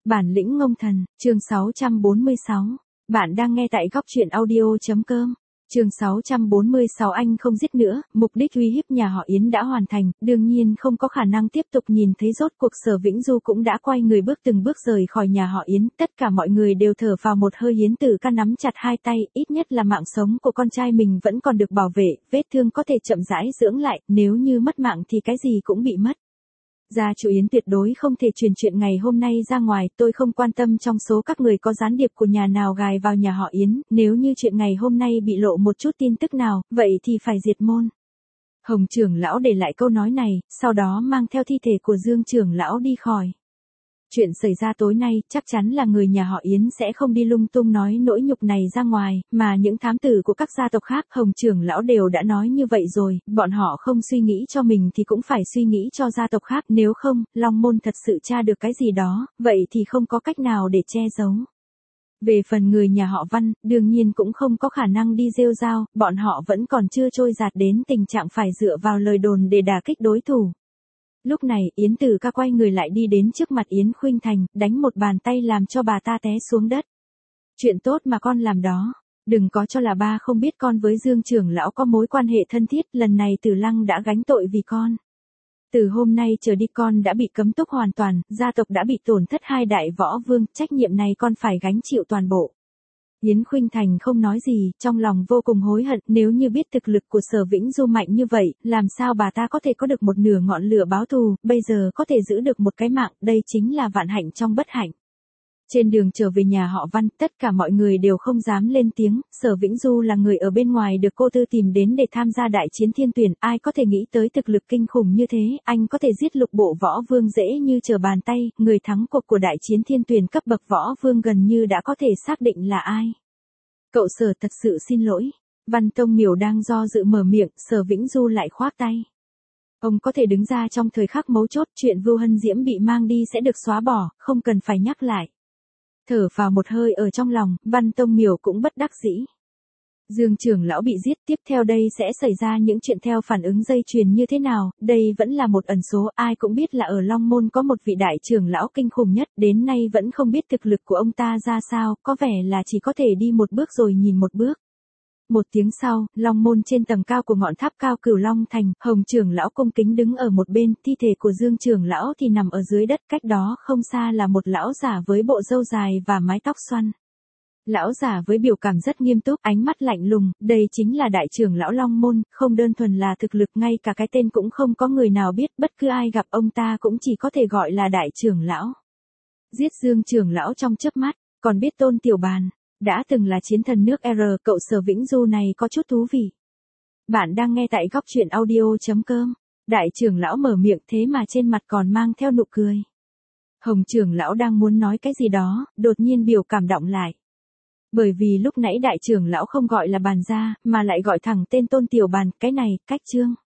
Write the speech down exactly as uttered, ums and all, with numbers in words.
Bản lĩnh ngông thần, chương sáu trăm bốn mươi sáu. Bạn đang nghe tại góc truyện audio.com. Chương sáu trăm bốn mươi sáu anh không giết nữa, mục đích uy hiếp nhà họ Yến đã hoàn thành, đương nhiên không có khả năng tiếp tục nhìn thấy rốt cuộc Sở Vĩnh Du cũng đã quay người bước từng bước rời khỏi nhà họ Yến, tất cả mọi người đều thở vào một hơi. Yến Tử Ca nắm chặt hai tay, ít nhất là mạng sống của con trai mình vẫn còn được bảo vệ, vết thương có thể chậm rãi dưỡng lại, nếu như mất mạng thì cái gì cũng bị mất. Gia chủ Yến tuyệt đối không thể truyền chuyện ngày hôm nay ra ngoài, tôi không quan tâm trong số các người có gián điệp của nhà nào gài vào nhà họ Yến, nếu như chuyện ngày hôm nay bị lộ một chút tin tức nào, vậy thì phải diệt môn. Hồng trưởng lão để lại câu nói này, sau đó mang theo thi thể của Dương trưởng lão đi khỏi. Chuyện xảy ra tối nay, chắc chắn là người nhà họ Yến sẽ không đi lung tung nói nỗi nhục này ra ngoài, mà những thám tử của các gia tộc khác, Hồng trưởng lão đều đã nói như vậy rồi, bọn họ không suy nghĩ cho mình thì cũng phải suy nghĩ cho gia tộc khác, nếu không, Long Môn thật sự tra được cái gì đó, vậy thì không có cách nào để che giấu. Về phần người nhà họ Văn, đương nhiên cũng không có khả năng đi rêu rao, bọn họ vẫn còn chưa trôi dạt đến tình trạng phải dựa vào lời đồn để đả kích đối thủ. Lúc này, Yến Tử Ca quay người lại đi đến trước mặt Yến Khuynh Thành, đánh một bàn tay làm cho bà ta té xuống đất. Chuyện tốt mà con làm đó. Đừng có cho là ba không biết con với Dương trưởng lão có mối quan hệ thân thiết, lần này Tử Lăng đã gánh tội vì con. Từ hôm nay trở đi con đã bị cấm túc hoàn toàn, gia tộc đã bị tổn thất hai đại võ vương, trách nhiệm này con phải gánh chịu toàn bộ. Yến Khuynh Thành không nói gì, trong lòng vô cùng hối hận, nếu như biết thực lực của Sở Vĩnh Du mạnh như vậy, làm sao bà ta có thể có được một nửa ngọn lửa báo thù, bây giờ có thể giữ được một cái mạng, đây chính là vạn hạnh trong bất hạnh. Trên đường trở về nhà họ Văn, tất cả mọi người đều không dám lên tiếng, Sở Vĩnh Du là người ở bên ngoài được cô tư tìm đến để tham gia đại chiến thiên tuyển, ai có thể nghĩ tới thực lực kinh khủng như thế, anh có thể giết lục bộ võ vương dễ như trở bàn tay, người thắng cuộc của đại chiến thiên tuyển cấp bậc võ vương gần như đã có thể xác định là ai. Cậu Sở thật sự xin lỗi. Văn Tông Miểu đang do dự mở miệng, Sở Vĩnh Du lại khoác tay. Ông có thể đứng ra trong thời khắc mấu chốt, chuyện Vưu Hân Diễm bị mang đi sẽ được xóa bỏ, không cần phải nhắc lại. Thở vào một hơi ở trong lòng, Văn Tông Miểu cũng bất đắc dĩ. Dương trưởng lão bị giết, tiếp theo đây sẽ xảy ra những chuyện theo phản ứng dây chuyền như thế nào, đây vẫn là một ẩn số, ai cũng biết là ở Long Môn có một vị đại trưởng lão kinh khủng nhất, đến nay vẫn không biết thực lực của ông ta ra sao, có vẻ là chỉ có thể đi một bước rồi nhìn một bước. Một tiếng sau, Long Môn trên tầng cao của ngọn tháp cao Cửu Long Thành, Hồng trưởng lão cung kính đứng ở một bên, thi thể của Dương trưởng lão thì nằm ở dưới đất, cách đó không xa là một lão giả với bộ râu dài và mái tóc xoăn. Lão giả với biểu cảm rất nghiêm túc, ánh mắt lạnh lùng, đây chính là đại trưởng lão Long Môn, không đơn thuần là thực lực, ngay cả cái tên cũng không có người nào biết, bất cứ ai gặp ông ta cũng chỉ có thể gọi là đại trưởng lão. Giết Dương trưởng lão trong chớp mắt, còn biết Tôn Tiểu Bàn, đã từng là chiến thần nước R, cậu Sở Vĩnh Du này có chút thú vị. Bạn đang nghe tại góc truyện audio.com. Đại trưởng lão mở miệng thế mà trên mặt còn mang theo nụ cười. Hồng trưởng lão đang muốn nói cái gì đó, đột nhiên biểu cảm đọng lại. Bởi vì lúc nãy đại trưởng lão không gọi là Bàn gia, mà lại gọi thẳng tên Tôn Tiểu Bàn, cái này, cách trương.